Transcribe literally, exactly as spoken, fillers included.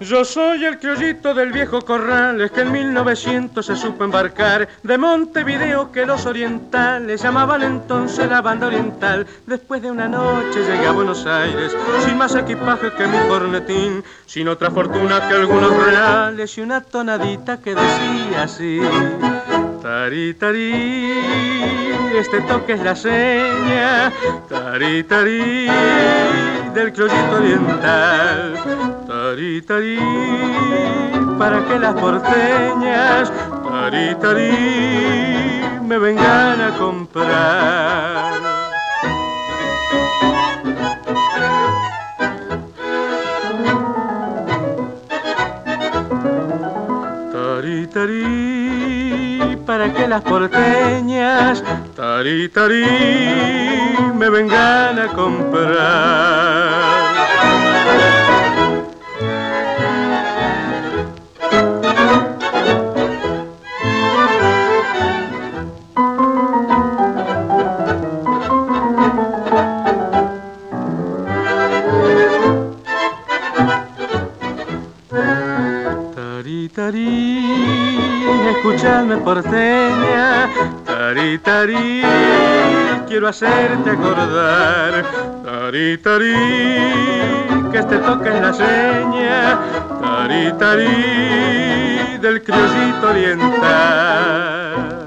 Yo soy el criollito del viejo Corrales que en mil novecientos se supo embarcar de Montevideo, que los orientales llamaban entonces la banda oriental. Después de una noche llegué a Buenos Aires sin más equipaje que mi cornetín, sin otra fortuna que algunos reales y una tonadita que decía así: tari, tari, este toque es la seña, tari, tari, del criollito oriental, tari, tari, para que las porteñas, tari, tari, me vengan a comprar. Tari, tari, para que las porteñas, tari, tari, me vengan a comprar. Tari, tari, escúchame porteña, tari, tari, quiero hacerte acordar, tari, tari, que este toque es la seña, tari, tari, del criollito oriental.